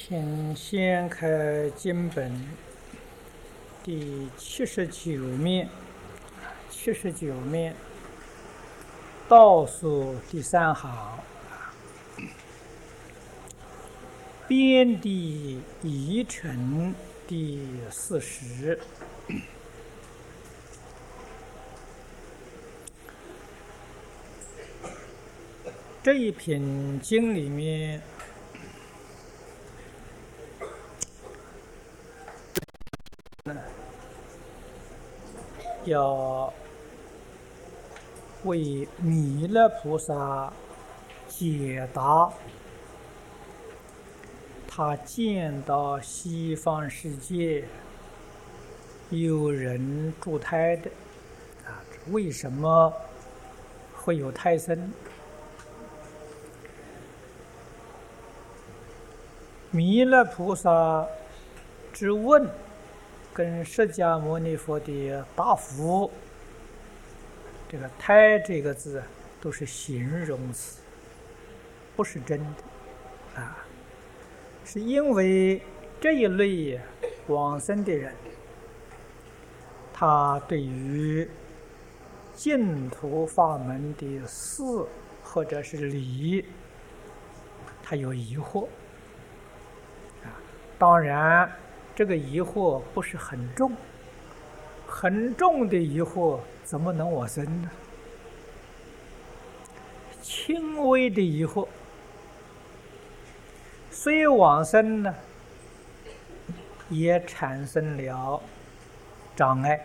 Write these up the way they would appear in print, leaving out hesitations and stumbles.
请掀开经本第79面，倒数第3行，边地遗尘第40。这一品经里面要为弥勒菩萨解答他见到西方世界有人堕胎的为什么会有胎生？弥勒菩萨之问跟释迦牟尼佛的答复，这个“胎”这个字都是形容词，不是真的是因为这一类往生的人，他对于净土法门的事或者是理，他有疑惑当然这个疑惑不是很重，很重的疑惑怎么能往生呢？轻微的疑惑虽往生呢，也产生了障碍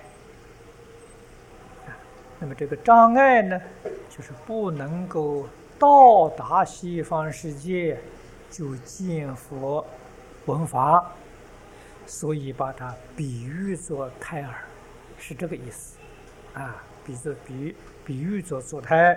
那么这个障碍呢，就是不能够到达西方世界就见佛闻法，所以把它比喻作胎儿，是这个意思比喻作堕胎。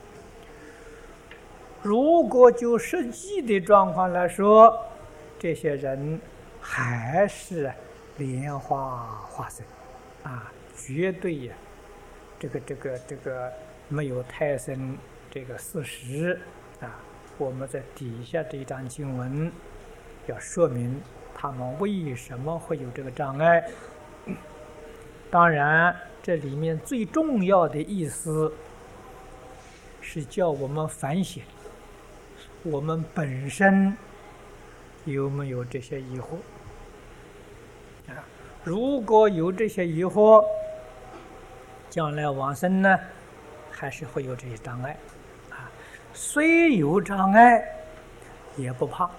如果就实际的状况来说，这些人还是莲花化身绝对这个没有胎生这个事实我们在底下这一章经文要说明他们为什么会有这个障碍。当然这里面最重要的意思是叫我们反省我们本身有没有这些疑惑如果有这些疑惑，将来往生呢还是会有这些障碍虽有障碍也不怕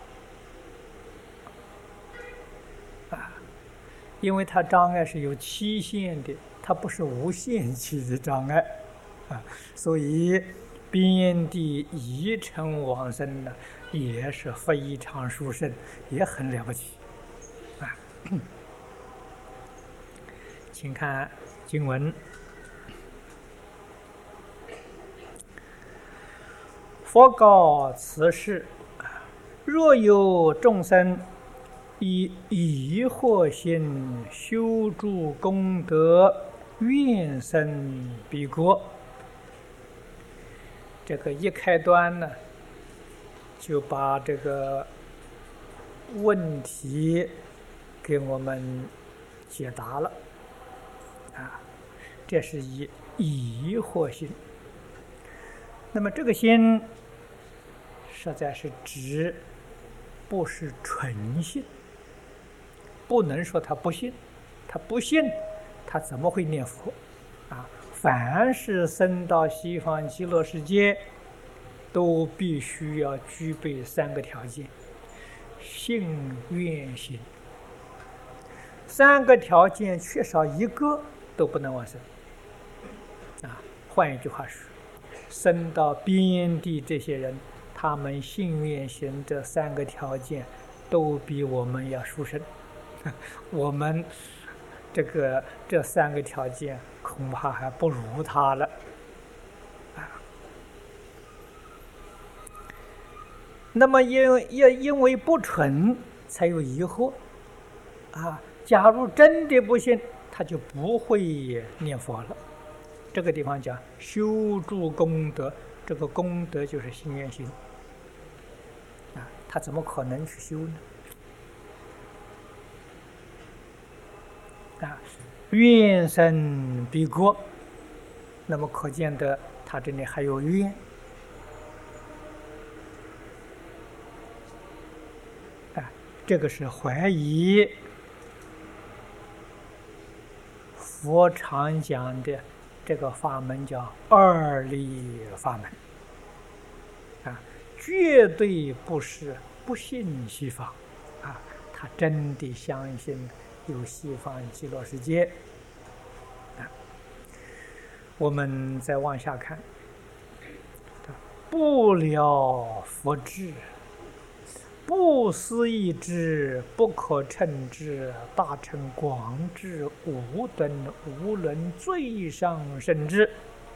因为它障碍是有期限的，它不是无限期的障碍所以边地遗尘往生呢也是非常殊胜，也很了不起请看经文，佛告此世：若有众生以疑惑心修诸功德，愿生彼国。这个一开端呢，就把这个问题给我们解答了这是以疑惑心。那么这个心实在是指不是纯信，不能说他不信，他不信他怎么会念佛凡是生到西方极乐世界都必须要具备3个条件：信愿行。3个条件缺少一个都不能往生换一句话说，生到边地这些人，他们信愿行这3个条件都比我们要殊胜我们这3个条件恐怕还不如他了那么因为不纯才有疑惑假如真的不信，他就不会念佛了。这个地方讲修诸功德，这个功德就是信愿行他怎么可能去修呢？ 啊，愿生彼国，那么可见得他这里还有愿。这个是怀疑佛常讲的这个法门叫二力法门绝对不是不信西方他真的相信有西方极乐世界我们再往下看，不了佛智，不思议智，不可称智，大乘广智，无等无伦，最上甚至。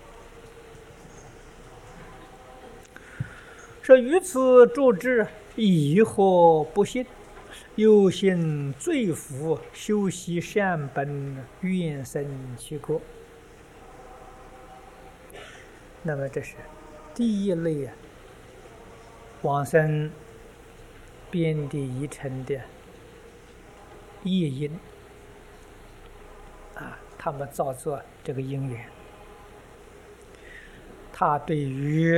说于此诸智，疑惑不信，有心罪福，修习善本，愿生其国。那么这是第一类往生遍地一尘的业因他们造作这个因缘，他对于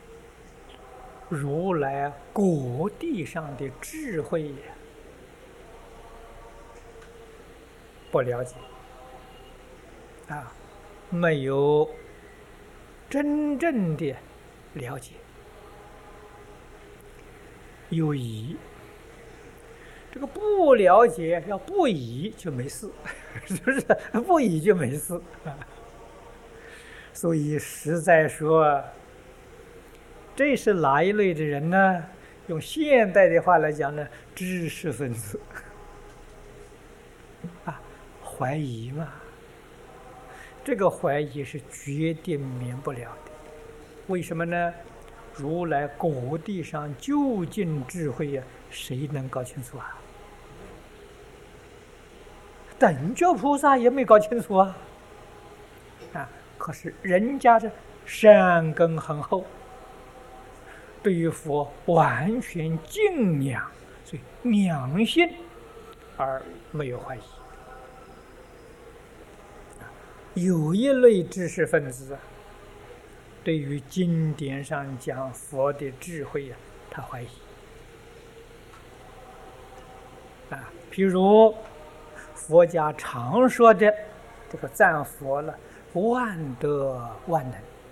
如来果地上的智慧不了解没有真正的了解，有疑。这个不了解要不疑就没事，是不是？不疑就没事所以实在说，这是哪一类的人呢？用现代的话来讲呢，知识分子怀疑嘛。这个怀疑是决定免不了的，为什么呢？如来果地上究竟智慧谁能搞清楚等觉菩萨也没搞清楚可是人家的善根很厚，对于佛完全敬仰，所以良心而没有怀疑。有一类知识分子对于经典上讲佛的智慧他怀疑譬如佛家常说的这个赞佛了，万德万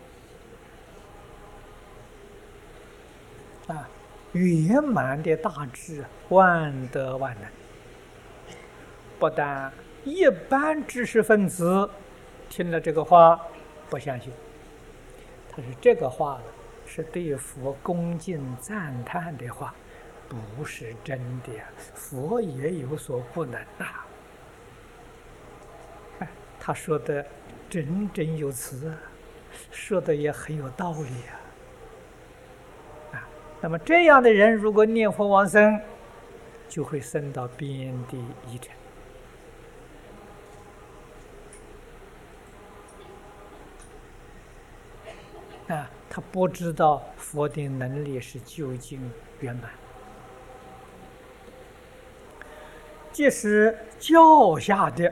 能圆满的大智，万德万能。不但一般知识分子听了这个话不相信，他说这个话是对佛恭敬赞叹的话，不是真的佛也有所不能他说的振振有词说的也很有道理那么这样的人如果念佛往生，就会生到遍地一尘他不知道佛的能力是究竟圆满，即使教下的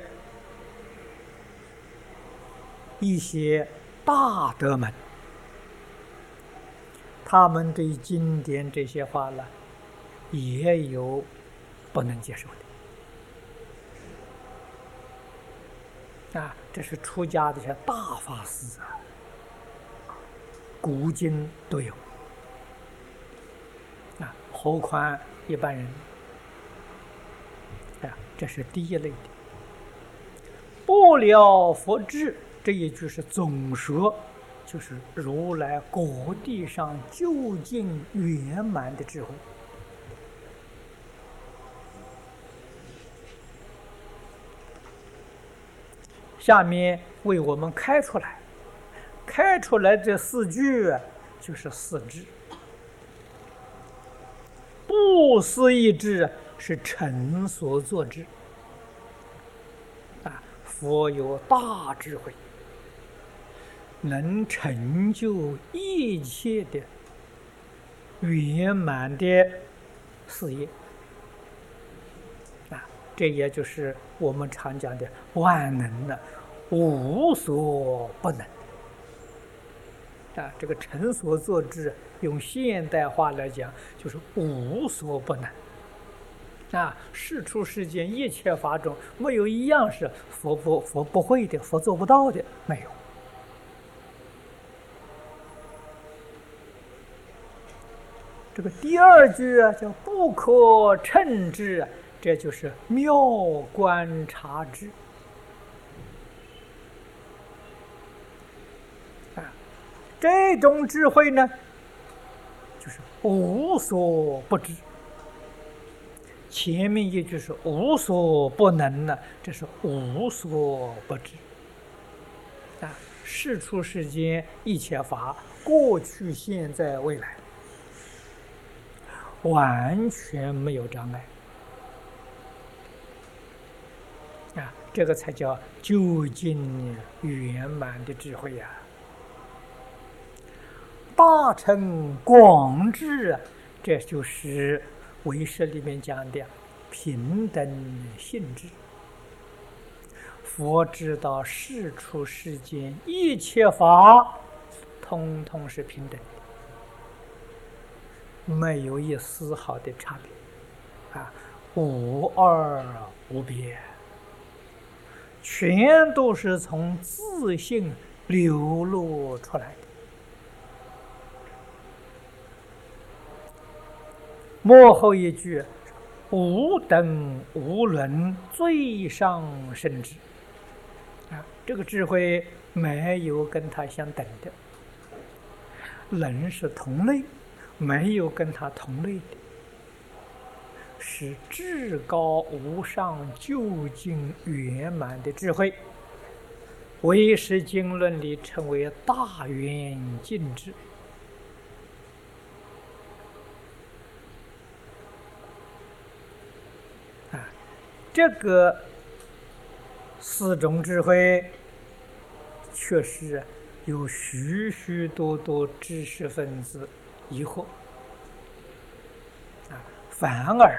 一些大德们，他们对经典这些话也有不能接受的这是出家的一些大法师古今都有何况一般人这是第一类的。不了佛智这一句是总说，就是如来果地上究竟圆满的智慧下面为我们开出来这四句就是四智。不思议智是成所作智佛有大智慧，能成就一切的圆满的事业这也就是我们常讲的万能的，无所不能。这个成所作之，用现代化来讲，就是无所不能。世出世间一切法中，没有一样是佛不会的，佛做不到的，没有。这个第二句叫不可称之，这就是妙观察之。这种智慧呢，就是无所不知。前面一句是无所不能呢，这是无所不知。世出世间一切法，过去、现在、未来，完全没有障碍。这个才叫究竟圆满的智慧呀！大乘广智，这就是唯识里面讲的平等性质。佛知道世出世间一切法，通通是平等的，没有一丝毫的差别，无二无别，全都是从自性流露出来的。末后一句无等无伦，最上圣智。这个智慧没有跟他相等的，人是同类，没有跟他同类的，是至高无上究竟圆满的智慧。唯识经论里称为大圆净智。这个四种智慧，确实有许许多多知识分子疑惑，反而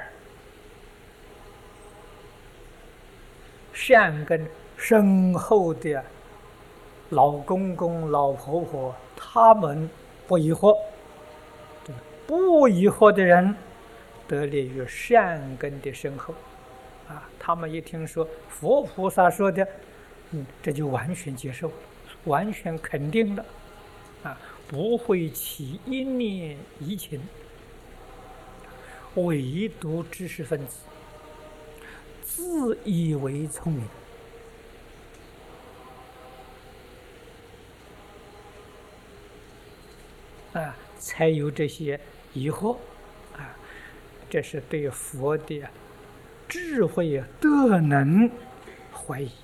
善根深厚的老公公、老婆婆，他们不疑惑，不疑惑的人得利于善根的深厚。他们一听说佛菩萨说的，这就完全接受，完全肯定了，不会起一念疑情。唯独知识分子自以为聪明，才有这些疑惑，这是对佛的智慧德能怀疑，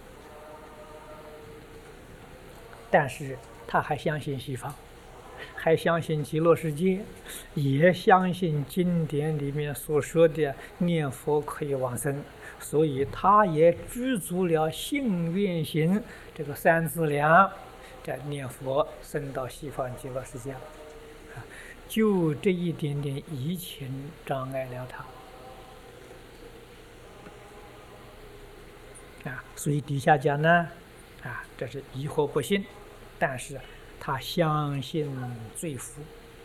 但是他还相信西方，还相信极乐世界，也相信经典里面所说的念佛可以往生，所以他也具足了信愿行这个三资粮，这念佛升到西方极乐世界了。就这一点点疑情障碍了他。所以底下讲呢，这是疑惑不信，但是他相信罪福。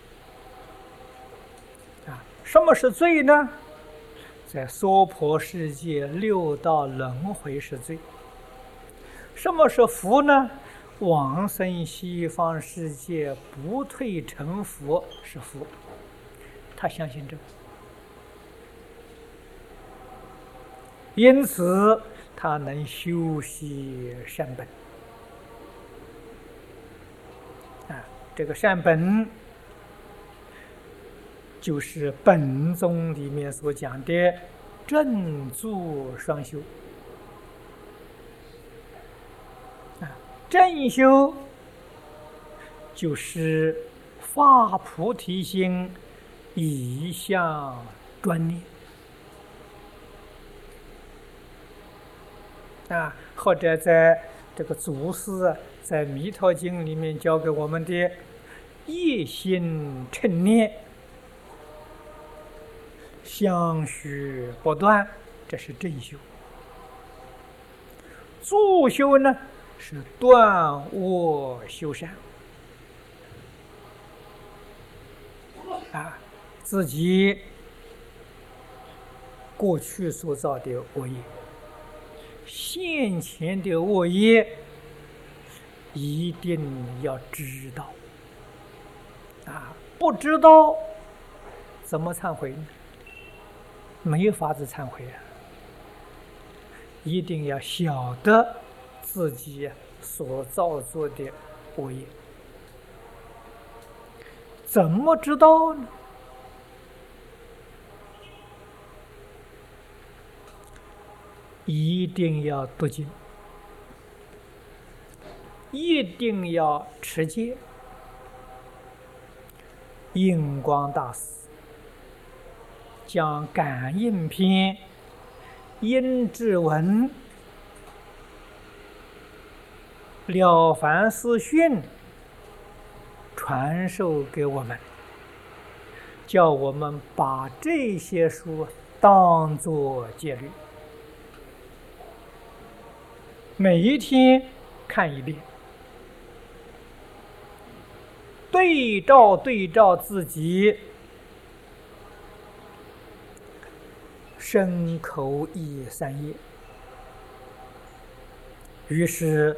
什么是罪呢？在娑婆世界六道轮回是罪。什么是福呢？往生西方世界不退成佛是福。他相信这个，因此他能修习善本。这个善本就是本宗里面所讲的正坐双修。正修就是发菩提心，以向专念。或者在这个祖师在《弥陀经》里面教给我们的一心称念，相续不断， 这是正修。助修呢，是断恶修善啊，自己过去所造的恶业，现前的恶业一定要知道啊，不知道怎么忏悔呢？没法子忏悔啊！一定要晓得自己所造作的恶业，怎么知道呢？一定要读经，一定要持戒。印光大师将感应篇殷志文了凡四训传授给我们，叫我们把这些书当作戒律，每一天看一遍，对照自己身口意三业，于是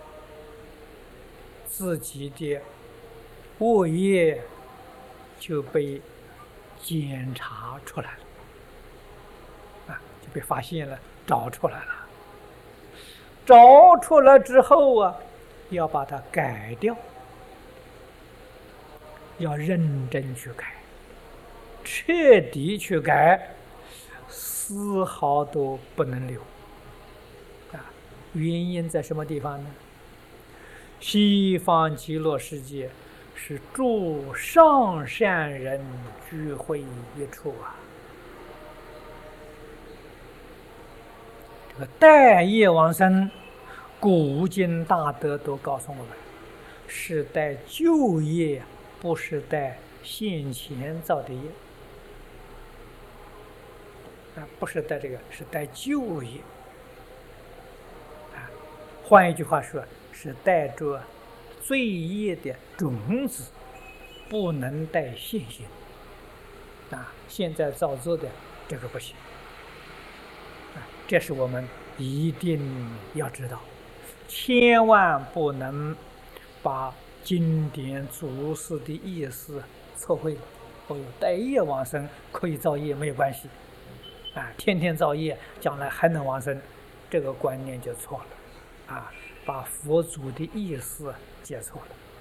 自己的恶业就被检查出来了，啊，就被发现了，找出来了。找出来之后啊，要把它改掉，要认真去改，彻底去改，丝毫都不能留啊！原因在什么地方呢？西方极乐世界是诸上善人聚会一处啊！这个待业往生，古今大德都告诉我们，是待旧业，不是待现前造的业啊，不是带这个，是带旧业啊。换一句话说，是带着罪业的种子，不能带现行啊。现在造作的这个不行啊，这是我们一定要知道，千万不能把经典祖师的意思错会。哦，带业往生可以造业没有关系。啊，天天造业，将来还能往生，这个观念就错了，啊，把佛祖的意思解错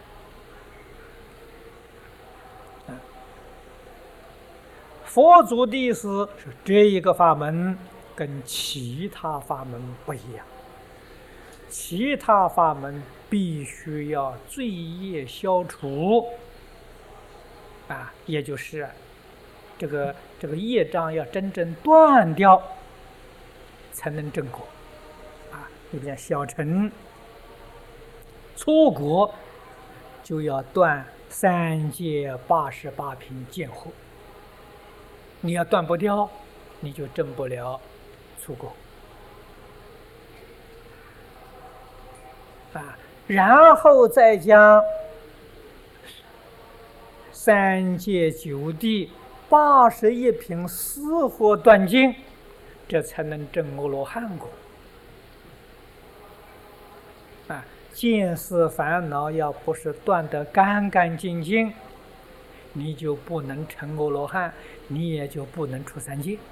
了。佛祖的意思是这一个法门跟其他法门不一样，其他法门必须要罪业消除，啊，也就是这个业障要真正断掉，才能正果啊！你比如小乘初果就要断三界88品见惑，你要断不掉，你就证不了初果啊！然后再将三界九地81品四惑断尽，这才能证阿罗汉果啊！见思烦恼要不是断得干干净净，你就不能成阿罗汉，你也就不能出三界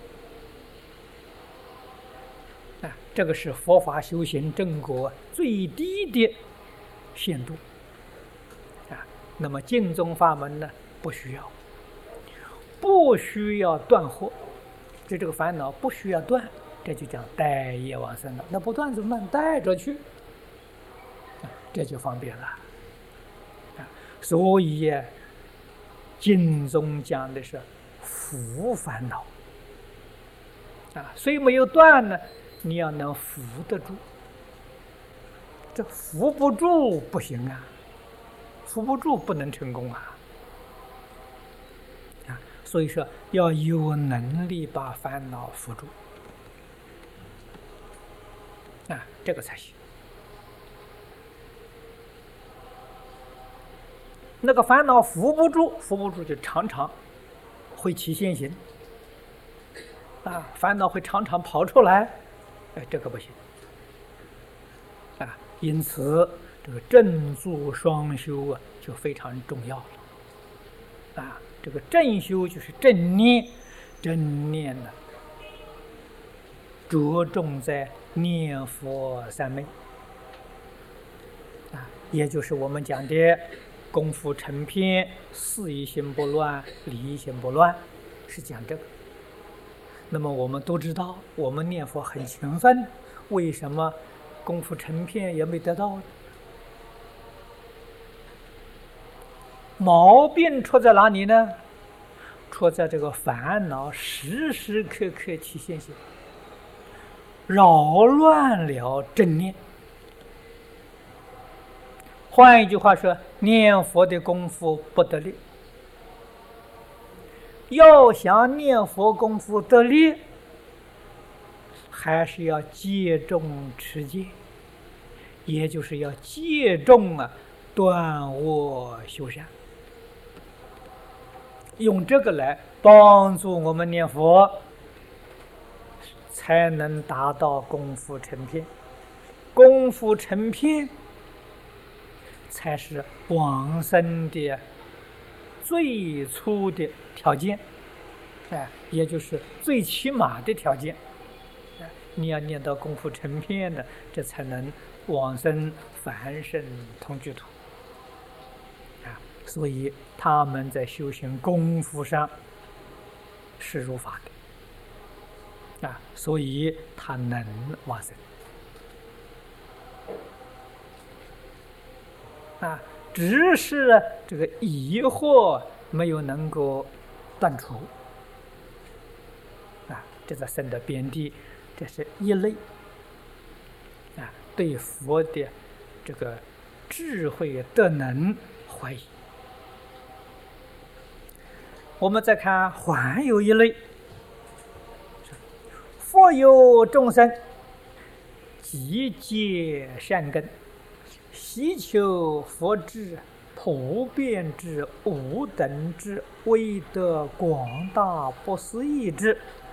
啊！这个是佛法修行正果最低的限度啊！那么净宗法门呢，不需要。不需要断惑，这个烦恼不需要断，这就叫带业往生了。那不断怎么办？带着去，这就方便了。所以经中讲的是伏烦恼啊，虽没有断呢，你要能伏得住。这伏不住不行啊，伏不住不能成功啊。所以说要有能力把烦恼伏住这个才行。那个烦恼扶不住就常常会起现行，烦恼会常常跑出来，这个不行。因此这个正住双修就非常重要了。这个正修就是正念，正念呢着重在念佛三昧，也就是我们讲的功夫成片，事一心不乱，理一心不乱，是讲这个。那么我们都知道，我们念佛很勤奋，为什么功夫成片也没得到？毛病出在哪里呢？出在这个烦恼时时刻刻起现行，扰乱了正念。换一句话说，念佛的功夫不得力。要想念佛功夫得力，还是要戒重持戒，也就是要戒重断恶修善，用这个来帮助我们念佛，才能达到功夫成片。功夫成片才是往生的最初的条件，也就是最起码的条件。你要念到功夫成片的，这才能往生凡圣同居土。所以他们在修行功夫上是如法的，所以他能往生。只是这个疑惑没有能够断除，这在生的边地，这是一类，对佛的这个智慧德能怀疑。我们再看还有一类，佛有众生集结善根，希求佛智普遍智无等智威德广大不思议智，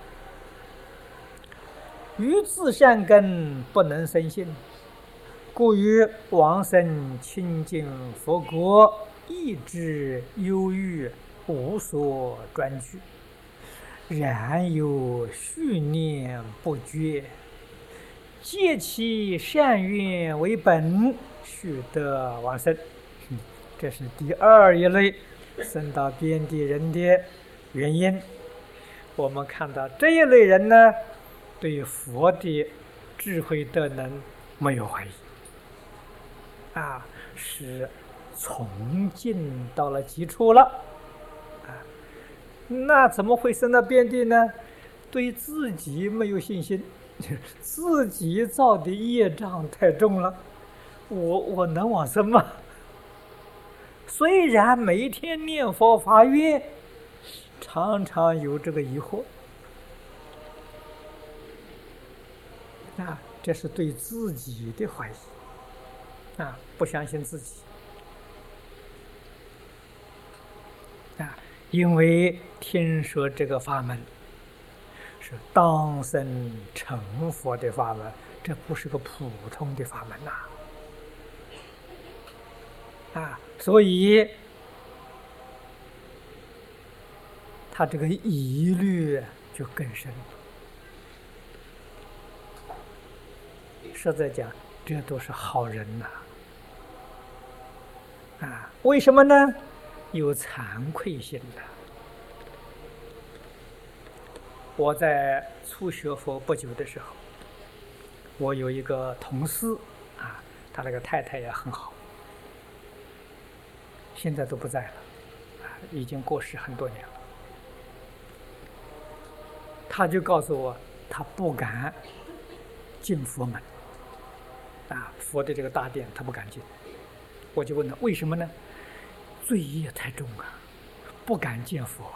于自善根不能生信，故于往生清净佛国意志忧郁，无所专据，然有续念不绝，借其善愿为本，须得往生。这是第二一类生到边地人的原因。我们看到这一类人呢，对佛的智慧德能没有怀疑，是从进到了基础了。那怎么会生到边地呢？对自己没有信心，自己造的业障太重了，我能往生吗？虽然每天念佛发愿，常常有这个疑惑，这是对自己的怀疑，不相信自己，因为听说这个法门是当生成佛的法门，这不是个普通的法门所以他这个疑虑就更深。实在讲，这都是好人为什么呢？有惭愧心的。我在初学佛不久的时候，我有一个同事他那个太太也很好，现在都不在了，已经过世很多年了。他就告诉我，他不敢进佛门，佛的这个大殿他不敢进。我就问他为什么呢？罪业太重不敢见佛。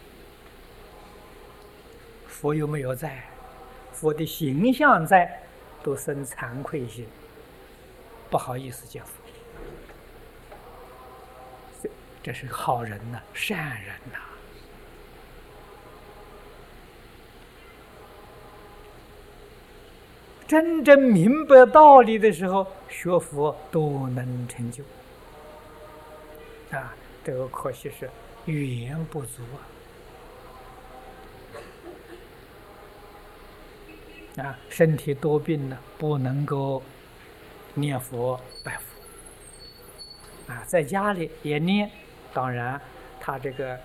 佛又没有在，佛的形象在， 都生惭愧心，不好意思见佛。这是好人呐，善人呐。真正明白道理的时候，学佛都能成就。这个可惜是缘不足身体多病了，不能够念佛拜佛在家里也念，当然他这个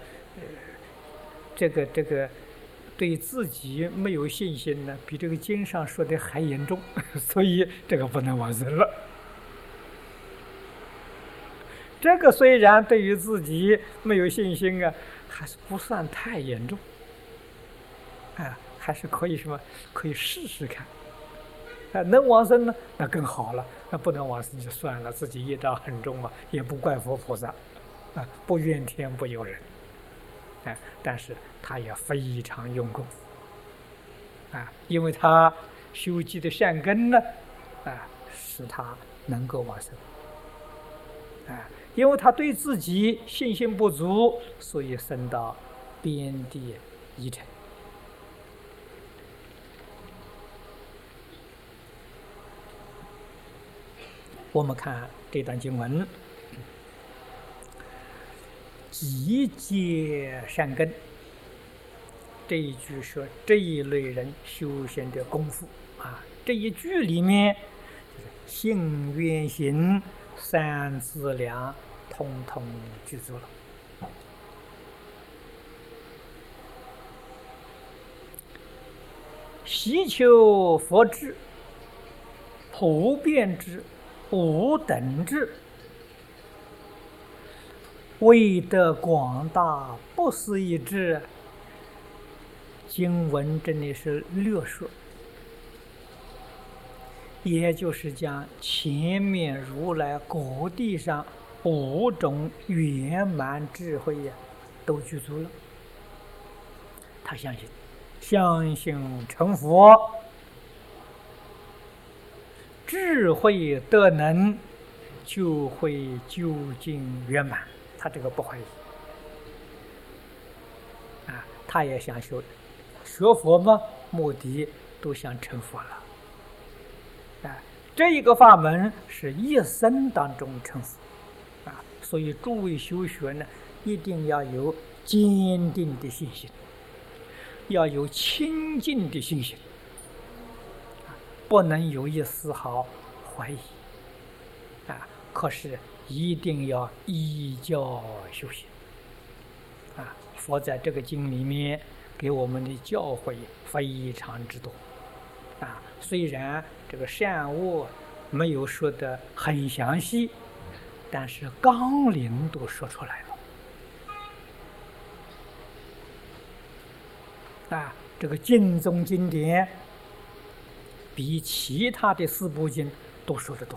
对自己没有信心呢，比这个经上说的还严重，所以这个不能往生了。这个虽然对于自己没有信心还是不算太严重还是可以可以试试看能往生呢，那更好了。那不能往生就算了，自己业障很重嘛，也不怪佛菩萨不怨天不尤人但是他也非常用功因为他修积的善根呢使他能够往生因为他对自己信心不足，所以升到边地一尘。我们看这段经文，集结善根，这一句说这一类人修行的功夫这一句里面信愿行三资粮统统具足了。习求佛智，普遍智，无等智，为得广大不思议智。经文这里是略说，也就是将前面如来果地上5种圆满智慧都具足了。他相信成佛，智慧德能就会究竟圆满。他这个不怀疑他也想学佛嘛，目的都想成佛了这一个法门是一生当中成佛所以诸位修学呢，一定要有坚定的信心，要有清净的信心不能有一丝毫怀疑可是一定要依教修行佛在这个经里面给我们的教诲非常之多虽然这个善恶没有说得很详细，但是纲领都说出来了这个经宗经典比其他的4部经都说得多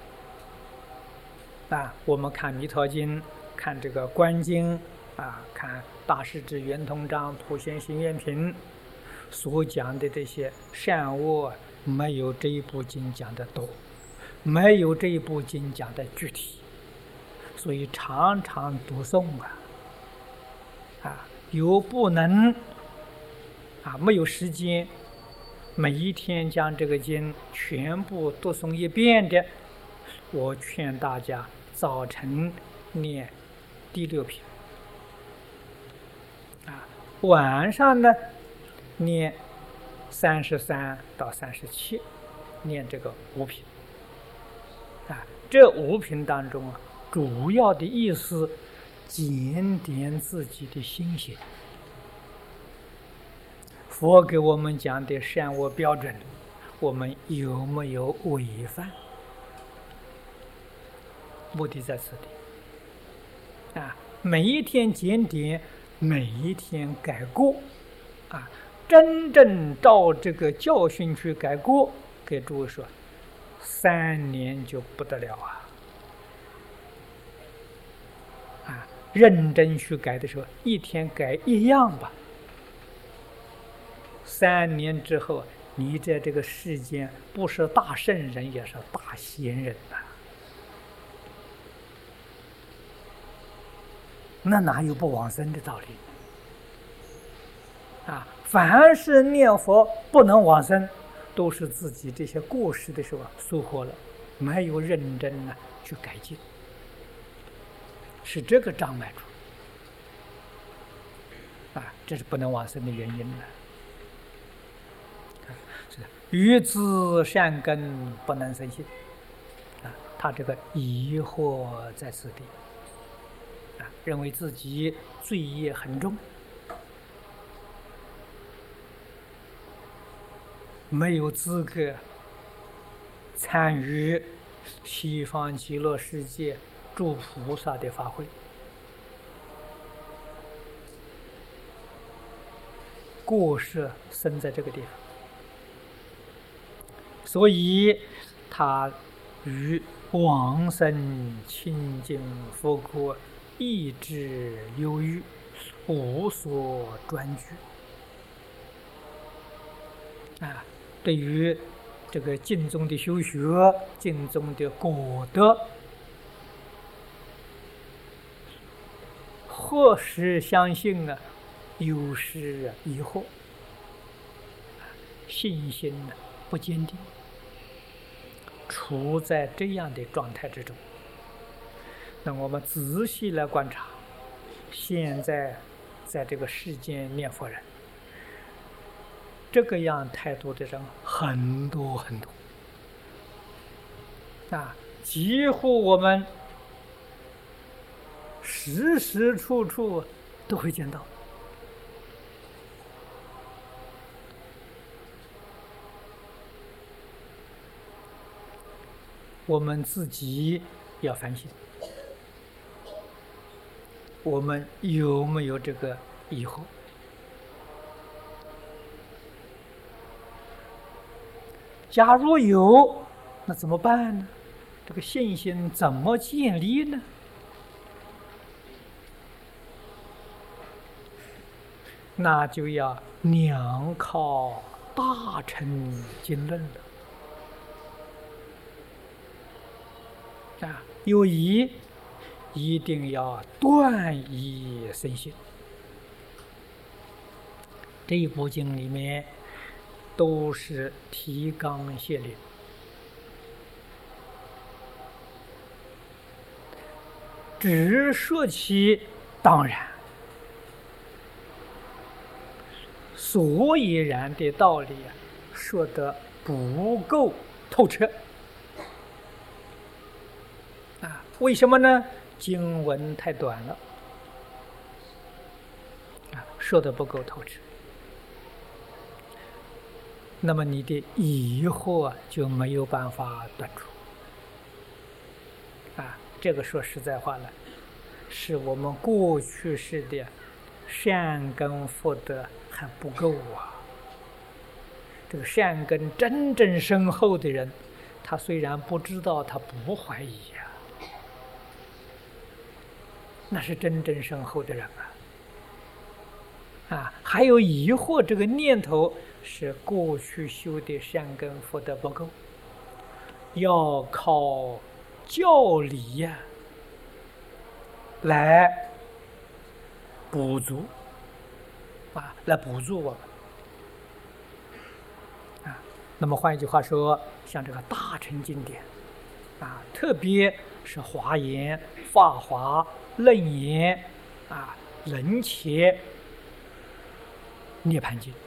我们看弥陀经，看这个观经看大势至圆通章、普贤行愿品所讲的这些善恶，没有这一部经讲的多，没有这一部经讲的具体，所以常常读诵有不能没有时间每一天将这个经全部读诵一遍的，我劝大家早晨念第6品晚上呢念33到37，念这个5品这5品当中主要的意思检点自己的心性。佛给我们讲的善恶标准，我们有没有违反？目的在此地每一天检点，每一天改过真正照这个教训去改过，给诸位说3年就不得了认真去改的时候，一天改1样吧，3年之后你在这个世间不是大圣人，也是大贤人呐、那哪有不往生的道理？凡是念佛不能往生，都是自己这些过世的时候疏忽了，没有认真去改进，是这个障碍处这是不能往生的原因了。愚自善根不能生信他这个疑惑在此地认为自己罪业很重，没有资格参与西方极乐世界诸菩萨的法会，过失生在这个地方，所以他与往生清净佛国意志忧郁，无所专居对于这个净宗的修学、净宗的果德，或是相信有失疑惑，信心不坚定，处在这样的状态之中。那我们仔细来观察，现在在这个世间念佛人，这个样态度的人很多很多几乎我们时时处处都会见到。我们自己要反省，我们有没有这个疑惑？假如有，那怎么办呢？这个信心怎么建立呢？那就要两靠大乘经论了有疑一定要断疑生信。这一部经里面都是提纲挈领，只说其当然所以然的道理说得不够透彻为什么呢？经文太短了说得不够透彻，那么你的疑惑就没有办法断除这个说实在话了，是我们过去世的善根福德还不够这个善根真正深厚的人，他虽然不知道，他不怀疑那是真正深厚的人还有疑惑这个念头，是过去修的善根福德不够，要靠教理来补足来补助我们那么换一句话说，像这个大乘经典特别是华严、法华、楞严楞伽、涅盘经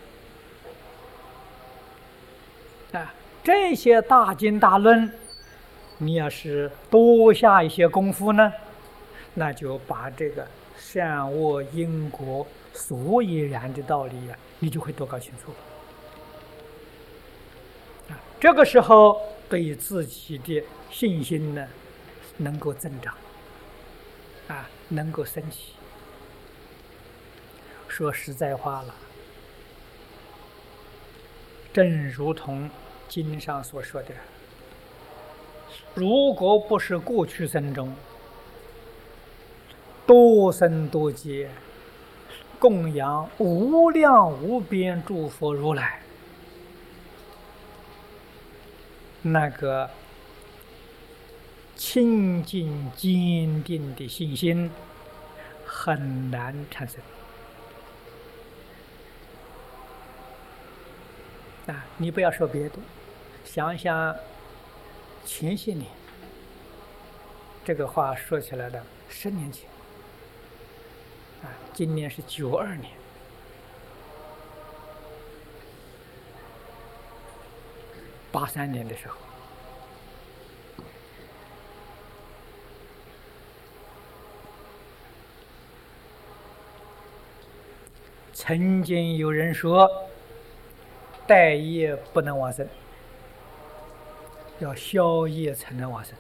这些大经大论，你要是多下一些功夫呢，那就把这个善恶因果所以然的道理你就会多搞清楚这个时候对自己的信心呢能够增长能够升起。说实在话了，正如同经上所说的，如果不是过去生中多生多劫供养无量无边诸佛如来， 那个清净坚定的信心很难产生。你不要说别的，想想前些年，这个话说起来了，10年前，今年是92年，83年的时候，曾经有人说，待业不能往生，要消业才能往生。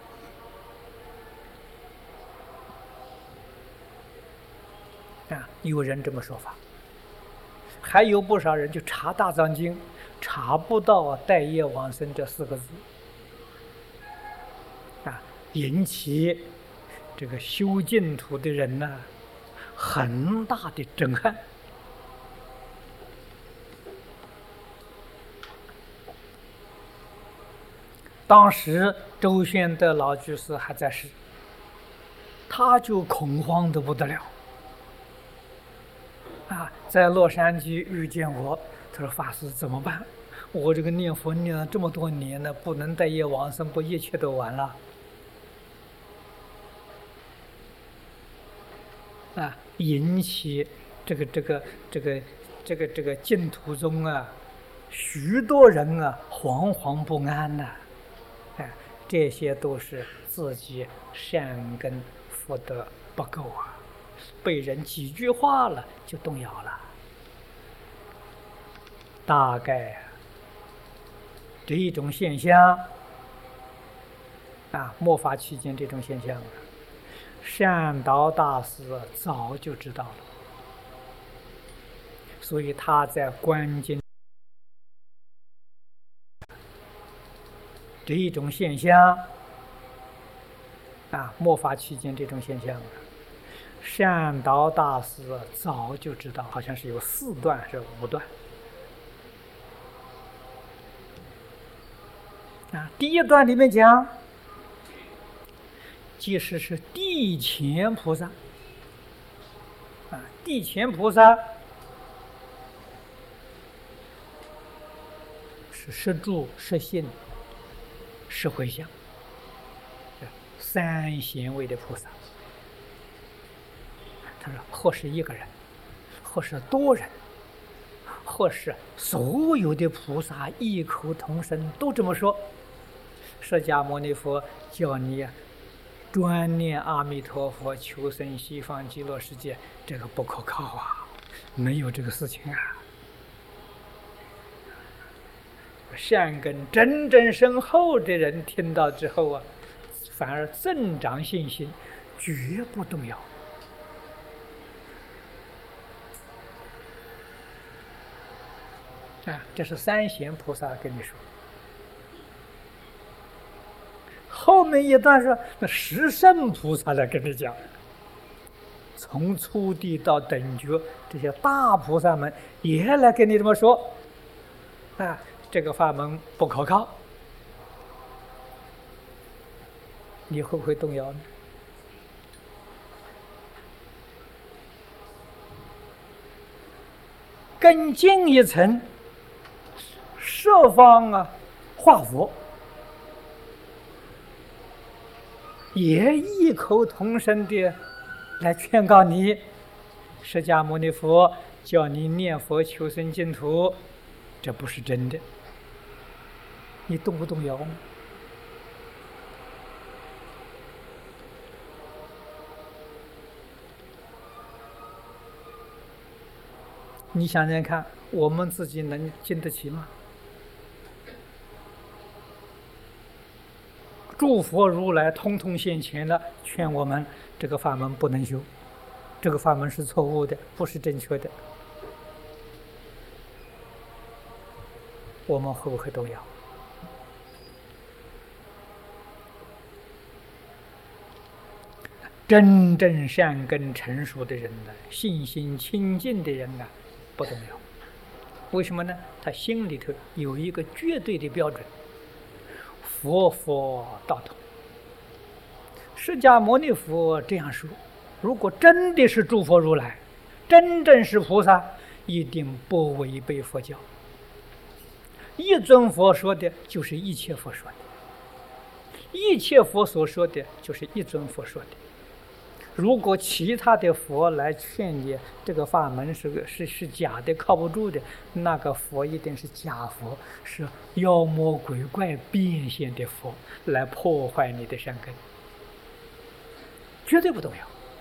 有人这么说法，还有不少人就查大藏经，查不到待业往生这4个字，引起这个修净土的人呢，很大的震撼。当时周宣德老居士还在世，他就恐慌得不得了。在洛杉矶遇见我，他说：“法师怎么办？我这个念佛念了这么多年了，不能待业往生，不一切都完了。”引起这个净土中许多人惶惶不安呐。这些都是自己善根福德不够被人几句话了就动摇了。大概这一种现象末法期间这种现象善导大师早就知道了，所以他在观经这一种现象末法期间这种现象善导大师早就知道，好像是有4段是5段。第1段里面讲，即使是地前菩萨，地前菩萨是摄住、摄信、摄回向3贤位的菩萨。他说，或是一个人，或是多人，或是所有的菩萨异口同声都这么说。释迦牟尼佛叫你专念阿弥陀佛，求生西方极乐世界，这个不可靠没有这个事情善根真正深厚的人听到之后反而增长信心，绝不动摇。这是3贤菩萨跟你说。后面一段说，那10圣菩萨来跟你讲，从初地到等觉，这些大菩萨们也来跟你这么说，这个法门不可靠，你会不会动摇呢？更进一层，设方化佛也异口同声的来劝告你，释迦牟尼佛叫你念佛求生净土，这不是真的，你动不动摇呢？你想想看，我们自己能经得起吗？诸佛如来通通现前了，劝我们这个法门不能修，这个法门是错误的，不是正确的。我们会不会动摇？真正善根成熟的人信心清净的人不动摇。为什么呢？他心里头有一个绝对的标准， 佛道同。释迦牟尼佛这样说：如果真的是诸佛如来，真正是菩萨，一定不违背佛教。一尊佛说的就是一切佛说的，一切佛所说的就是一尊佛说的。如果其他的佛来劝你这个法门是假的，靠不住的，那个佛一定是假佛，是妖魔鬼怪变现的佛，来破坏你的善根，绝对不动摇。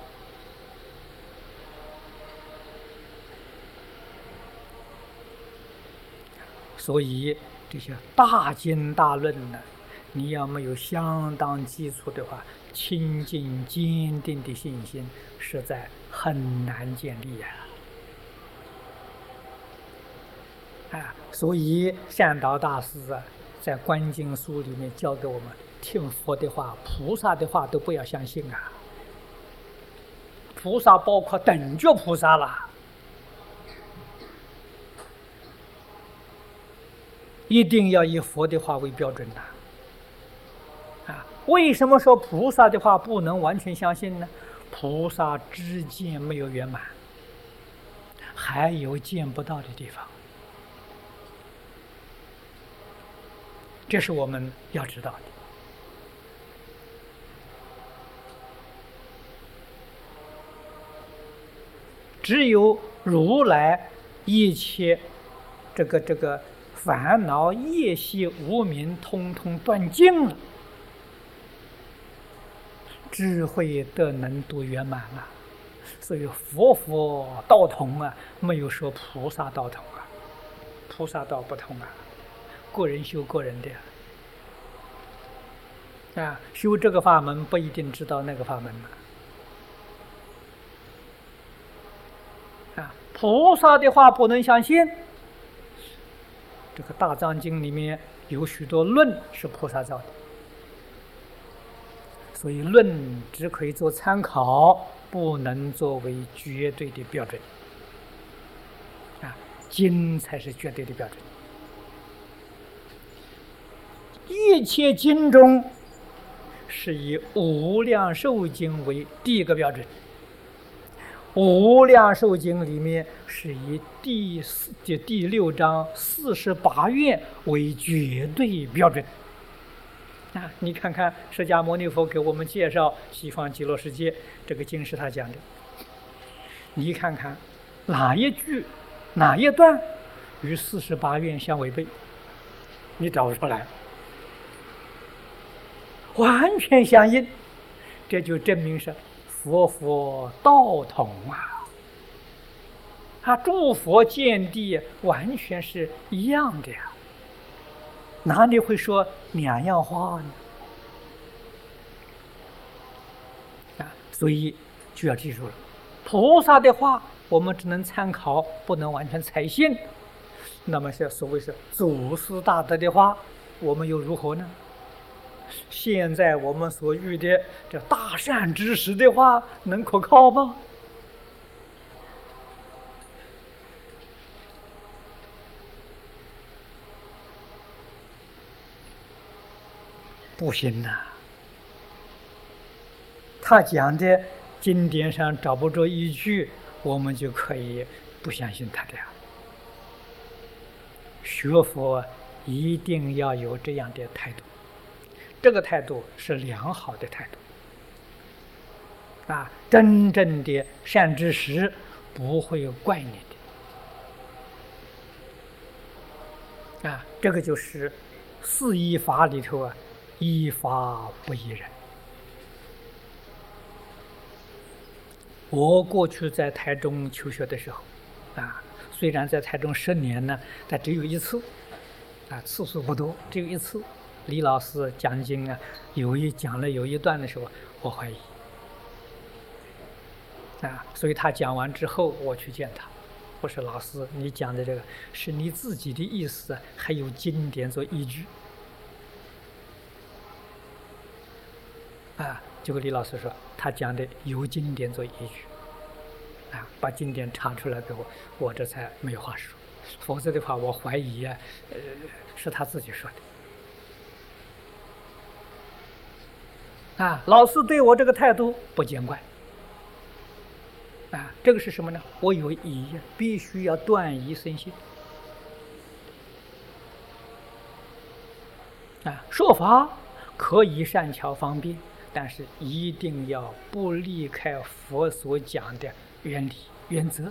所以这些大经大论呢，你要没有相当基础的话，清净坚定的信心实在很难建立所以善导大师在观经书里面教给我们，听佛的话、菩萨的话都不要相信菩萨包括等觉菩萨了，一定要以佛的话为标准为什么说菩萨的话不能完全相信呢？菩萨知见没有圆满，还有见不到的地方，这是我们要知道的。只有如来一切这个烦恼业习无明通通断尽了，智慧德能都圆满了。所以佛道同没有说菩萨道同菩萨道不同个人修个人的修这个法门不一定知道那个法门菩萨的话不能相信。这个大藏经里面有许多论是菩萨造的，所以论只可以做参考，不能作为绝对的标准经才是绝对的标准。一切经中是以无量寿经为第一个标准，无量寿经里面是以第6章48愿为绝对标准你看看释迦牟尼佛给我们介绍西方极乐世界，这个经是他讲的，你看看哪一句哪一段与48愿相违背，你找不出来，完全相应，这就证明是佛道同诸佛见地完全是一样的哪里会说两样话呢？所以就要记住了，菩萨的话我们只能参考，不能完全采信。那么是所谓是祖师大德的话，我们又如何呢？现在我们所遇的这大善知识的话，能可靠吗？不行他讲的经典上找不着依据，我们就可以不相信他的学佛一定要有这样的态度，这个态度是良好的态度真正的善知识不会怪你的这个就是四依法里头依法不依人。我过去在台中求学的时候虽然在台中10年呢，但只有一次次数不多，只有一次。李老师讲经讲了有一段的时候，我怀疑所以他讲完之后，我去见他，我说老师，你讲的这个是你自己的意思，还有经典做依据结果李老师说他讲的有经典做依据把经典查出来给我，我这才没有话说，否则的话我怀疑是他自己说老师对我这个态度不见怪。这个是什么呢？我有疑，必须要断疑生信。说法可以善巧方便，但是一定要不离开佛所讲的原理原则。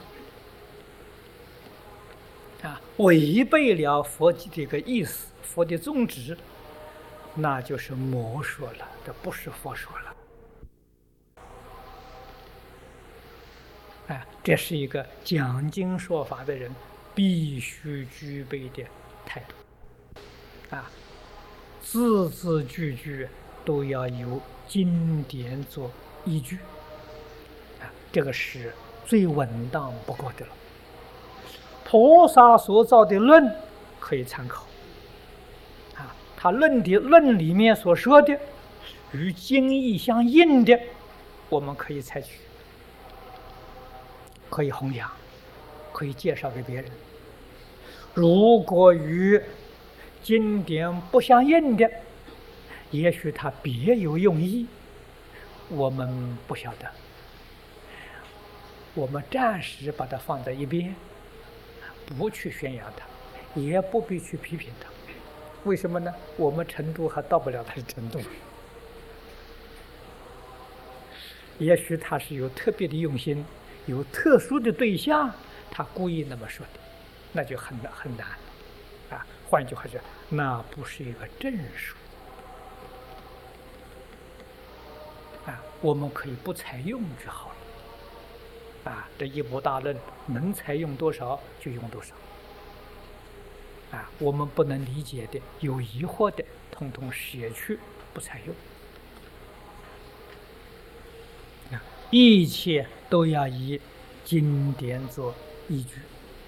违背了佛这个意思，佛的宗旨，那就是魔说了，这不是佛说了。这是一个讲经说法的人必须具备的态度。字字句句都要有经典做依据。这个是最稳当不过的了。菩萨所造的论可以参考。他论里面所说的与经义相应的，我们可以采取，可以弘扬，可以介绍给别人。如果与经典不相应的，也许他别有用意，我们不晓得，我们暂时把它放在一边，不去宣扬它，也不必去批评它。为什么呢？我们程度还到不了他的程度。也许他是有特别的用心，有特殊的对象，他故意那么说的，那就很难。换句话说，那不是一个正数。我们可以不采用就好了。这一部大论能采用多少就用多少。我们不能理解的、有疑惑的，统统舍去，不采用。一切都要以经典做依据。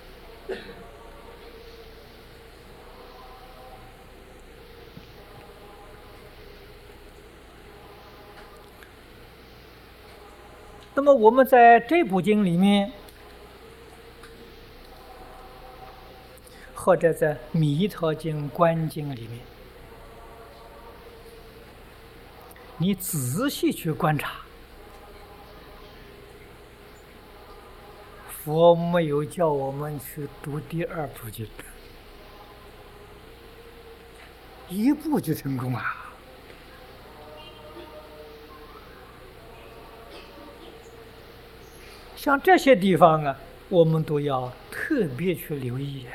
那么我们在这部经里面，或者在《弥陀经》《观经》里面，你仔细去观察，佛没有叫我们去读第二部经，一部就成功啊！像这些地方我们都要特别去留意。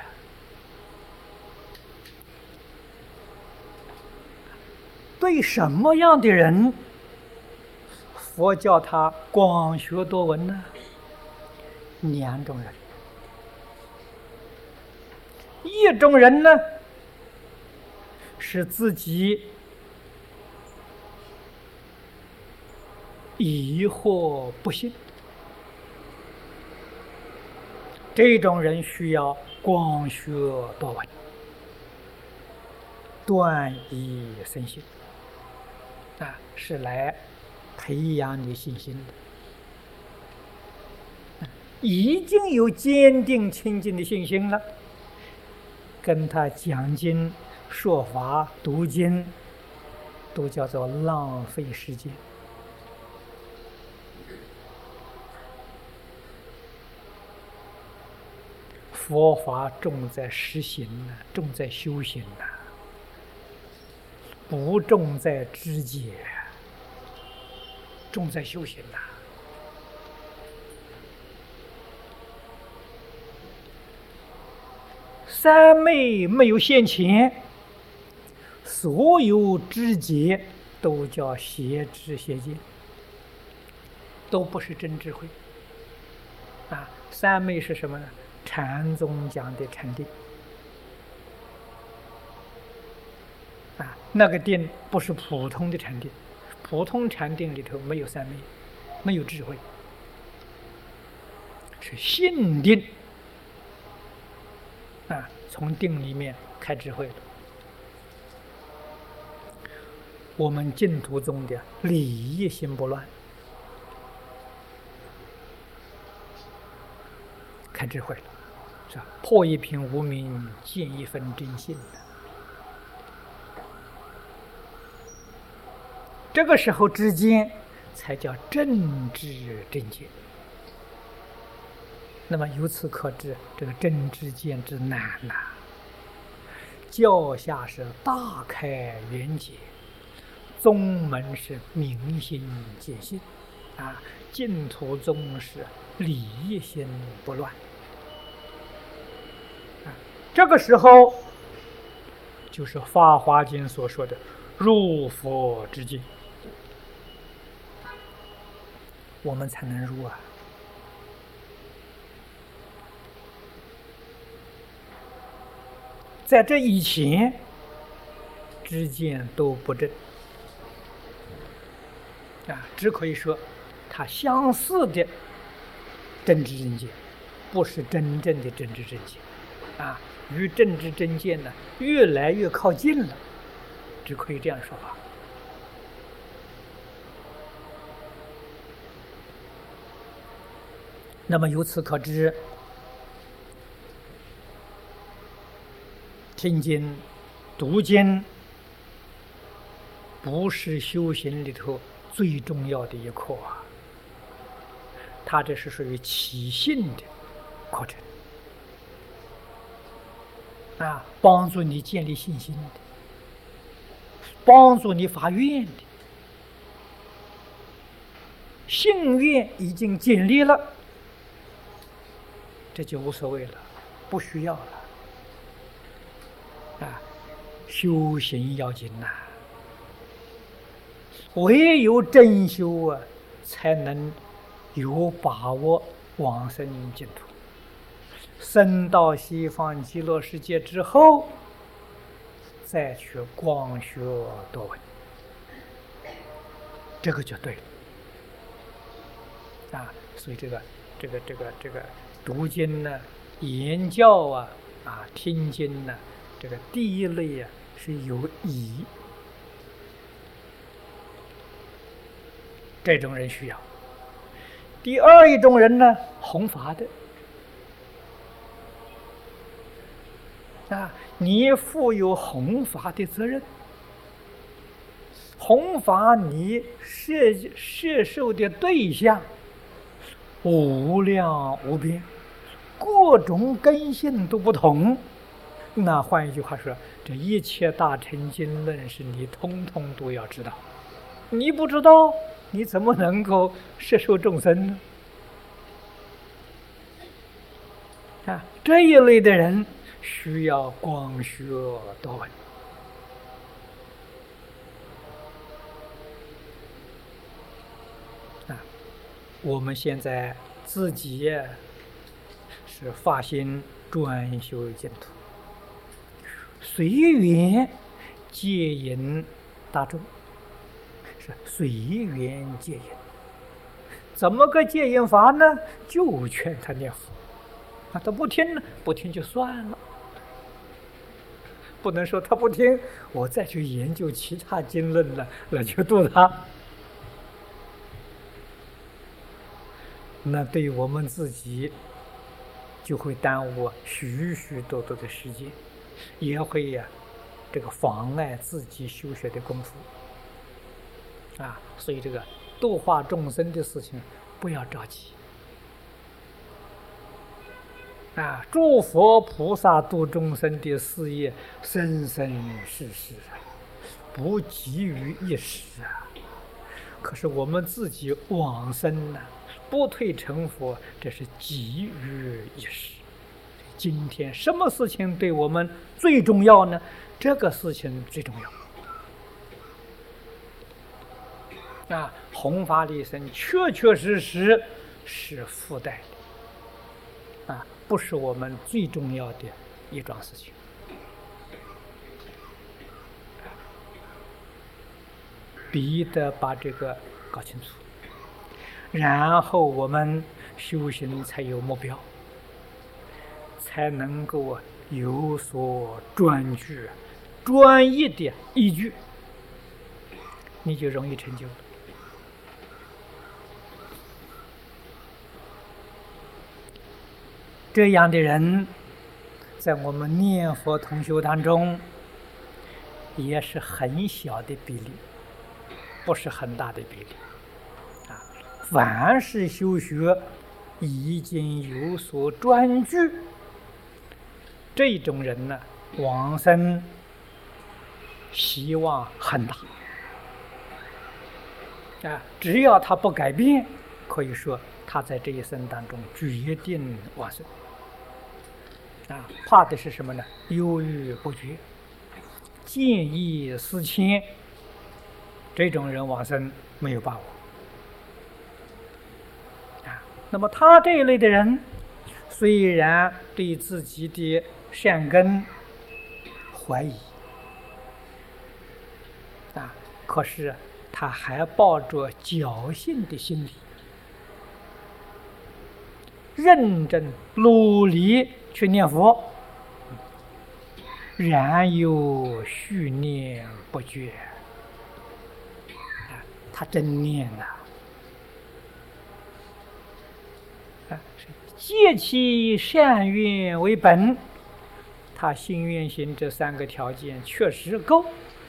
对什么样的人，佛教他广学多闻呢？两种人。一种人呢，是自己疑惑不信，这种人需要广学多闻，断疑生信，是来培养你信心的。已经有坚定清净的信心了，跟他讲经、说法、读经，都叫做浪费时间。佛法重在实行重在修行不重在知解，重在修行三昧没有现前，所有知解都叫邪知邪见，都不是真智慧。三昧是什么呢？禅宗讲的禅定。那个定不是普通的禅定，普通禅定里头没有三昧，没有智慧，是性定。从定里面开智慧了。我们净土宗的礼义心不乱，开智慧了，是吧？破一品无明，见一分真性。 这个时候之间才叫正知正见。那么由此可知，这个正知见之难呐，教下是大开圆解，宗门是明心见性，净土宗是理心不乱。这个时候就是《法华经》所说的入佛之境，我们才能入啊。在这以前，知见都不正只可以说它相似的正知正见，不是真正的正知正见与正知正见呢越来越靠近了，只可以这样说法。那么由此可知，听经、读经不是修行里头最重要的一课它这是属于起信的课程帮助你建立信心的，帮助你发愿的。信愿已经建立了，这就无所谓了，不需要了修行要紧唯有真修才能有把握往生净土。升到西方极乐世界之后，再去广学多闻，这个就对了所以这个读经呢、言教听经呢，这个第一类是有疑，这种人需要。第二一种人呢，弘法的你负有弘法的责任。弘法你摄受的对象无量无边，各种根性都不同。那换一句话说，这一切大乘经论是你通通都要知道。你不知道，你怎么能够摄受众生呢？这一类的人需要广学多闻我们现在自己是发心专修净土，随缘接引大众，是随缘接引。怎么个接引法呢？就劝他念佛他不听呢，不听就算了，不能说他不听，我再去研究其他经论了，那就度他。那对我们自己就会耽误许许多多的时间，也会这个妨碍自己修学的功夫所以这个度化众生的事情不要着急诸佛菩萨度众生的事业生生世世不急于一时可是我们自己往生不退成佛，这是急于一时。今天什么事情对我们最重要呢？这个事情最重要弘法利生确确实实是附带的不是我们最重要的一桩事情。必得把这个搞清楚，然后我们修行才有目标，才能够有所专据、专一的依据，你就容易成就了。这样的人，在我们念佛同修当中，也是很小的比例不是很大的比例啊。凡是修学已经有所专据，这种人呢，往生希望很大啊。只要他不改变，可以说他在这一生当中决定往生啊。怕的是什么呢？犹豫不决，见异思迁，这种人往生没有把握啊。那么他这一类的人，虽然对自己的善根怀疑啊，可是他还抱着侥幸的心理，认真努力去念佛，然有续念不绝啊，他真念呐啊，借其善愿为本，他心愿行这三个条件确实够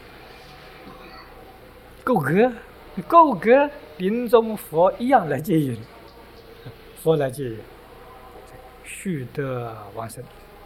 格，临终佛一样来接引，佛来接引，续得往生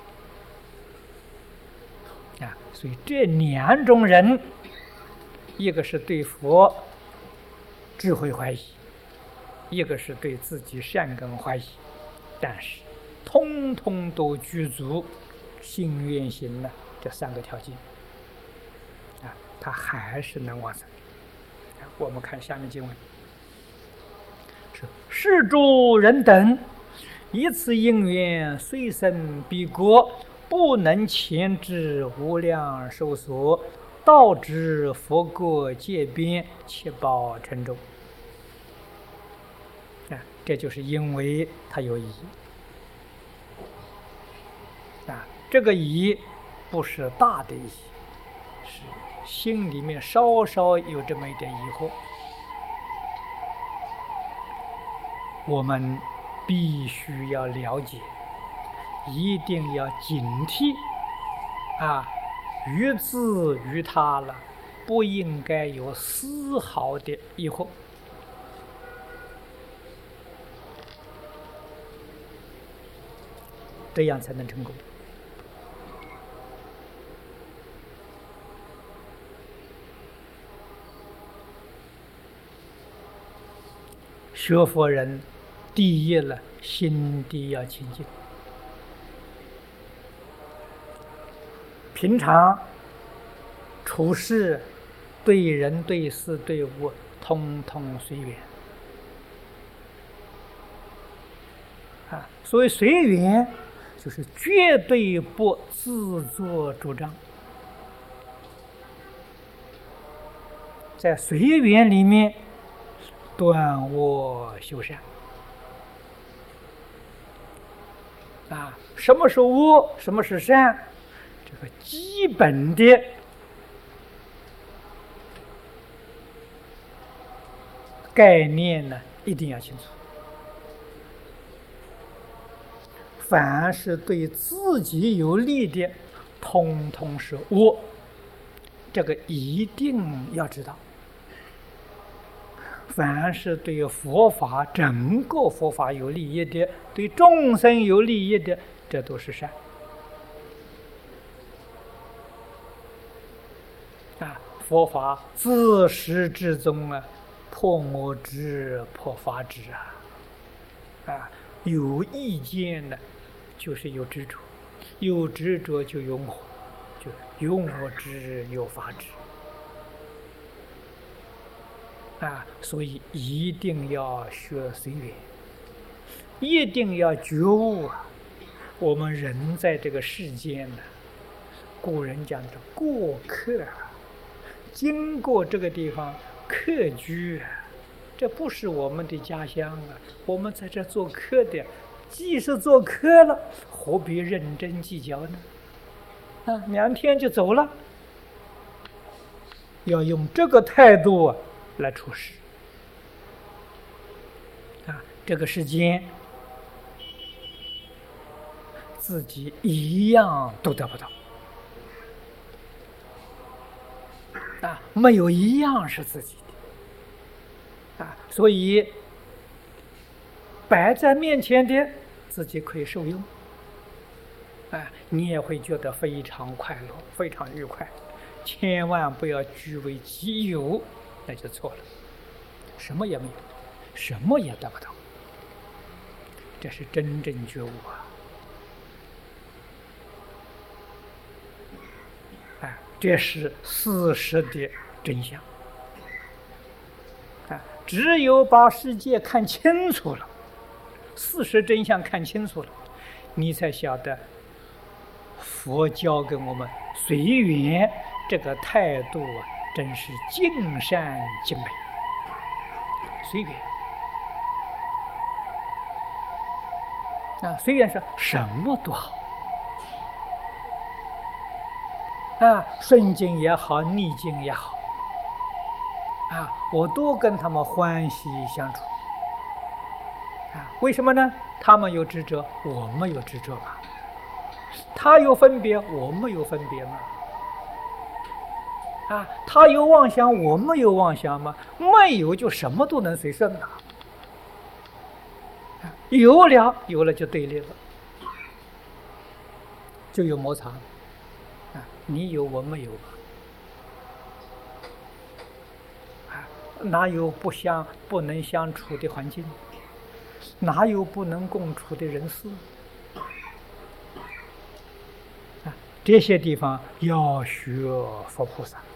啊。所以这两种人，一个是对佛智慧怀疑，一个是对自己善根怀疑，但是通通都具足心愿行呢这三个条件啊，他还是能往生。我们看下面经文，是世诸人等以此因缘虽生彼国，不能前至无量寿所，道之佛国界边，切报沉重啊，这就是因为它有疑啊，这个疑不是大的疑，是心里面稍稍有这么一点疑惑，我们必须要了解，一定要警惕啊！于自于他了，不应该有丝毫的疑惑。这样才能成功。学佛人，第一了，心地要清净。平常处事，对人对事对物，通通随缘。啊，所谓随缘，就是绝对不自作主张。在随缘里面，断恶修善。啊，什么是恶，什么是善，这个基本的概念呢，一定要清楚。凡是对自己有利的，通通是恶，这个一定要知道。凡是对佛法整个佛法有利益的，对众生有利益的，这都是善。啊，佛法自始至终啊，破我执，破法执啊，有意见的，就是有执着，有执着就有我，就有我执，有法执。啊，所以一定要学随缘，一定要觉悟啊！我们人在这个世间呢，古人讲的过客啊，经过这个地方客居啊，这不是我们的家乡啊，我们在这做客的，既是做客了，何必认真计较呢？啊，2天就走了，要用这个态度啊来处事啊，这个时间自己一样都得不到啊，没有一样是自己的所以摆在面前的自己可以受用，你也会觉得非常快乐，非常愉快。千万不要据为己有，那就错了，什么也没有，什么也得不到。这是真正觉悟这是事实的真相只有把世界看清楚了，事实真相看清楚了，你才晓得佛教给我们随缘这个态度真是尽善尽美。随缘随缘是什么都好顺境也好，逆境也好我都跟他们欢喜相处为什么呢？他们有执着，我没有执着嘛；他有分别，我没有分别嘛；他有妄想，我没有妄想嘛。没有就什么都能随顺了，有了就对立了，就有摩擦你有我没有哪有不能相处的环境？哪有不能共处的人事？这些地方要学佛菩萨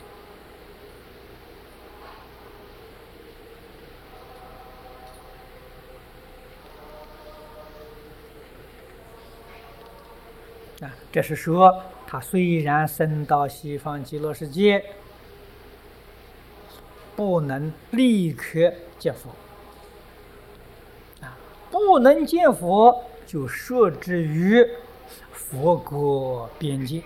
这是说他虽然升到西方极乐世界，不能立刻见佛不能见佛，就设置于佛国边界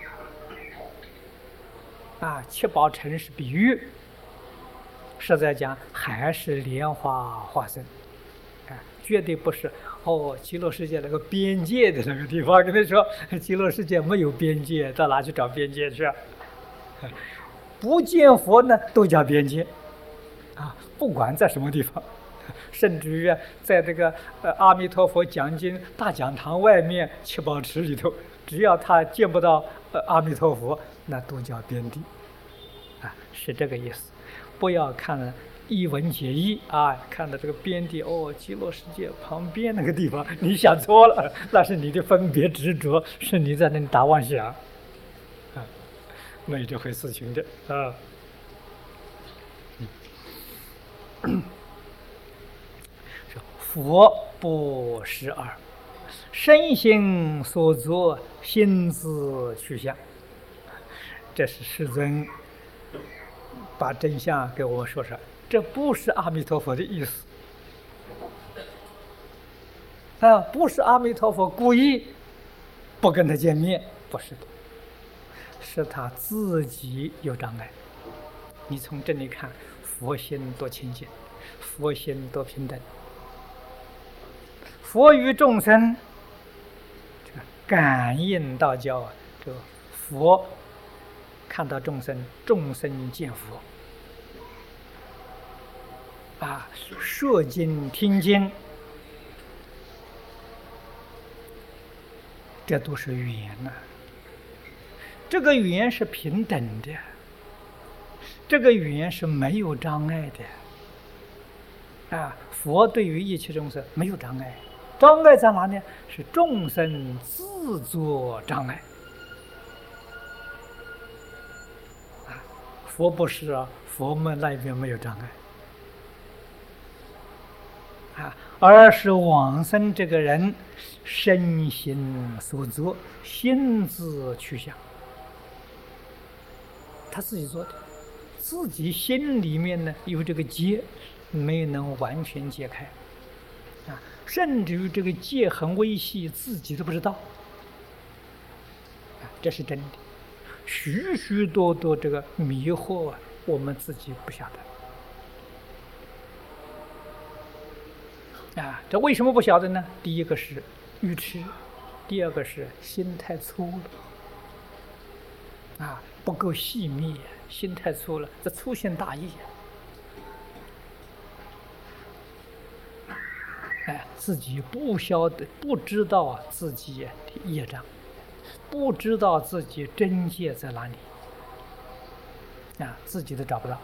七宝城是比喻，实在讲还是莲花化身绝对不是极乐世界那个边界的那个地方。跟你说，极乐世界没有边界，到哪去找边界去不见佛呢，都叫边界不管在什么地方，甚至于在这个阿弥陀佛讲经大讲堂外面七宝池里头，只要他见不到阿弥陀佛，那都叫边地是这个意思。不要看了一文解义看到这个边地极乐世界旁边那个地方，你想错了，那是你的分别执着，是你在那里打妄想没这回事情的佛不实二，身心所作，心自去向。这是世尊把真相给我说说，这不是阿弥陀佛的意思不是阿弥陀佛故意不跟他见面，不是的，是他自己有障碍。你从这里看，佛心多清净，佛心多平等，佛与众生感应道交这个佛看到众生，众生见佛摄经听经，这都是语言这个语言是平等的，这个语言是没有障碍的佛对于一切众生没有障碍，障碍在哪呢？是众生自作障碍佛不是佛们那边没有障碍而是往生这个人身心所作，心自去向，他自己做的，自己心里面呢有这个结，没能完全解开甚至于这个结很微细，自己都不知道这是真的。许许多多这个迷惑我们自己不晓得这为什么不晓得呢？第一个是愚痴，第二个是心太粗了不够细密，心太粗了，这粗心大意自己不晓得、不知道自己的业障，不知道自己真界在哪里，自己都找不到。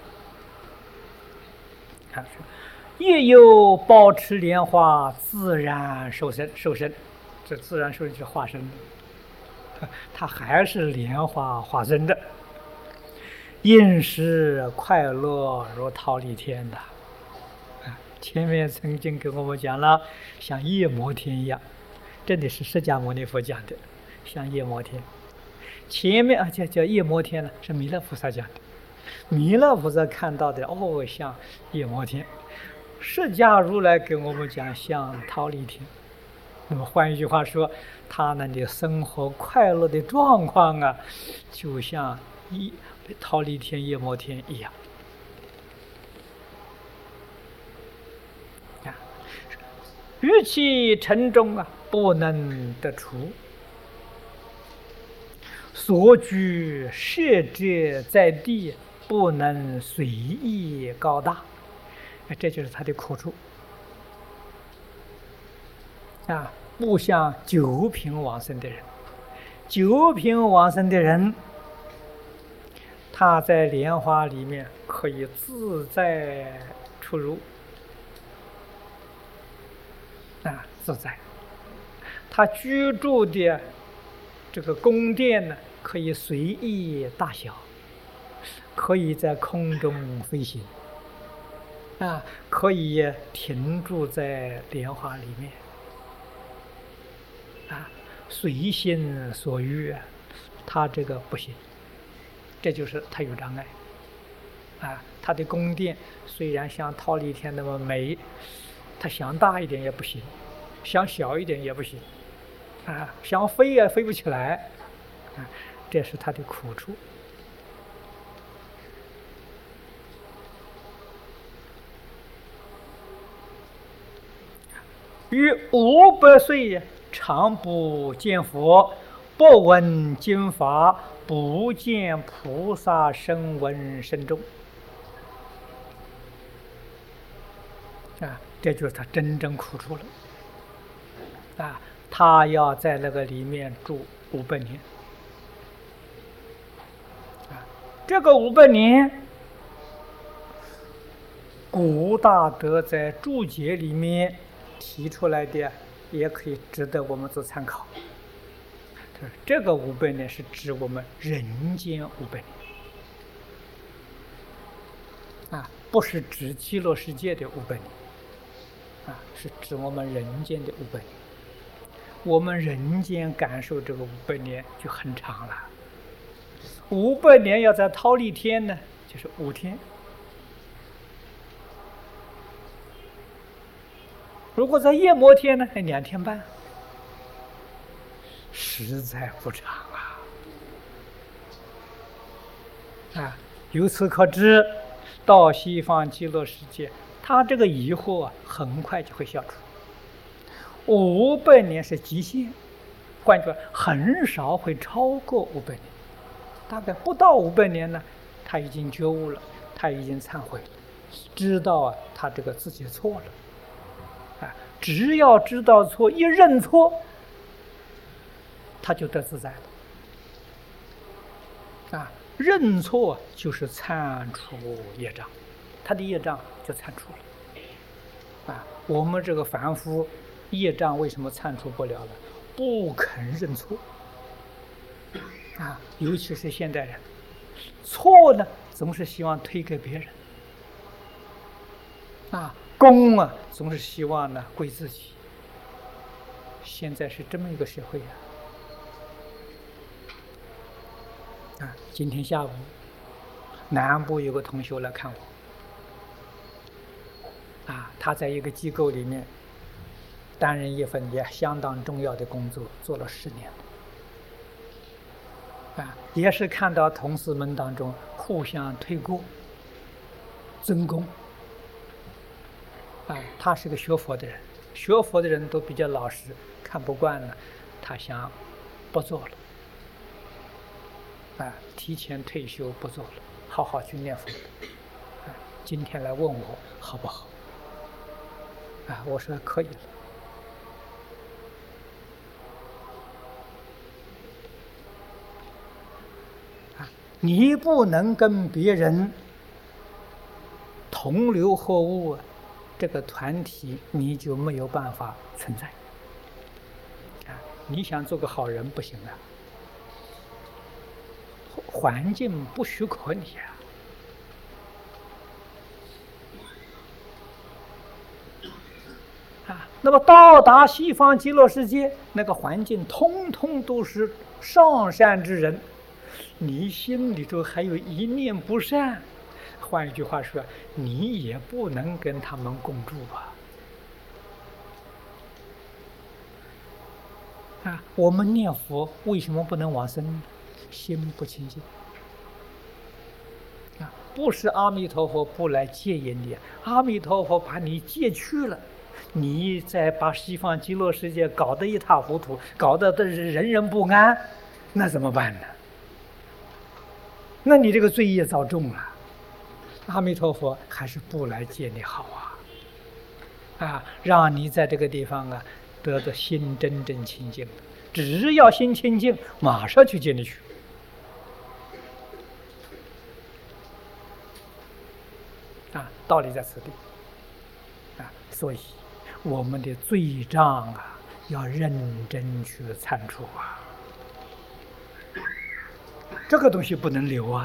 业有保持莲花，自然受身。这自然受身是化身的，它还是莲花化身的。应时快乐如忉利天的。前面曾经跟我们讲了，像夜摩天一样，这里是释迦牟尼佛讲的，像夜摩天。前面叫夜摩天呢，是弥勒菩萨讲的。弥勒菩萨看到的像夜摩天，释迦如来给我们讲像忉利天。那么换一句话说，他们的生活快乐的状况就像忉利天、夜摩天一样。欲其沉重不能得除，所居设者在地，不能随意高大。这就是他的苦处不像九品往生的人。九品往生的人，他在莲花里面可以自在出入自在。他居住的这个宫殿呢，可以随意大小，可以在空中飞行可以停住在莲花里面随心所欲他这个不行，这就是他有障碍他的宫殿虽然像忉利天那么美，他想大一点也不行，想小一点也不行想飞也飞不起来这是他的苦处。于500岁常不见佛，不闻经法，不见菩萨声闻声众这就是他真正苦处了他要在那个里面住500年这个500年，古大德在注解里面提出来的，也可以值得我们做参考。这个500年是指我们人间500年不是指极乐世界的500年是指我们人间的500年。我们人间感受这个500年就很长了。500年要在忉利天呢，就是5天。如果在夜摩天呢，2天半，实在不长由此可知，到西方极乐世界，他这个疑惑很快就会消除。500年是极限，换句话，很少会超过500年。大概不到500年呢，他已经觉悟了，他已经忏悔了，知道他这个自己错了只要知道错，一认错，他就得自在了认错就是铲除业障，他的业障就铲除了我们这个凡夫业障为什么铲除不了呢？不肯认错尤其是现代人，错呢总是希望推给别人功总是希望呢归自己。现在是这么一个社会今天下午南部有个同学来看我他在一个机构里面担任一份也相当重要的工作，做了10年也是看到同事们当中互相推过争功他是个学佛的人，学佛的人都比较老实，看不惯了，他想不做了提前退休不做了，好好去念佛今天来问我好不好我说可以了你不能跟别人同流合污，这个团体你就没有办法存在。你想做个好人不行啊，环境不许可你那么到达西方极乐世界，那个环境通通都是上善之人，你心里头还有一念不善，换一句话说，你也不能跟他们共住我们念佛为什么不能往生呢？心不清净不是阿弥陀佛不来接引你，阿弥陀佛把你接去了，你再把西方极乐世界搞得一塌糊涂，搞得人人不安，那怎么办呢？那你这个罪业造重了，阿弥陀佛还是不来接你好让你在这个地方得到心真正清净，只要心清净，马上去接你去。道理在此地所以我们的罪障要认真去参除这个东西不能留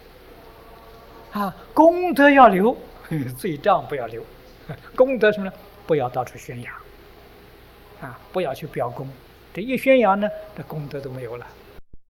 功德要留，罪障不要留。功德什么呢？不要到处宣扬不要去表功，这一宣扬呢，这功德都没有了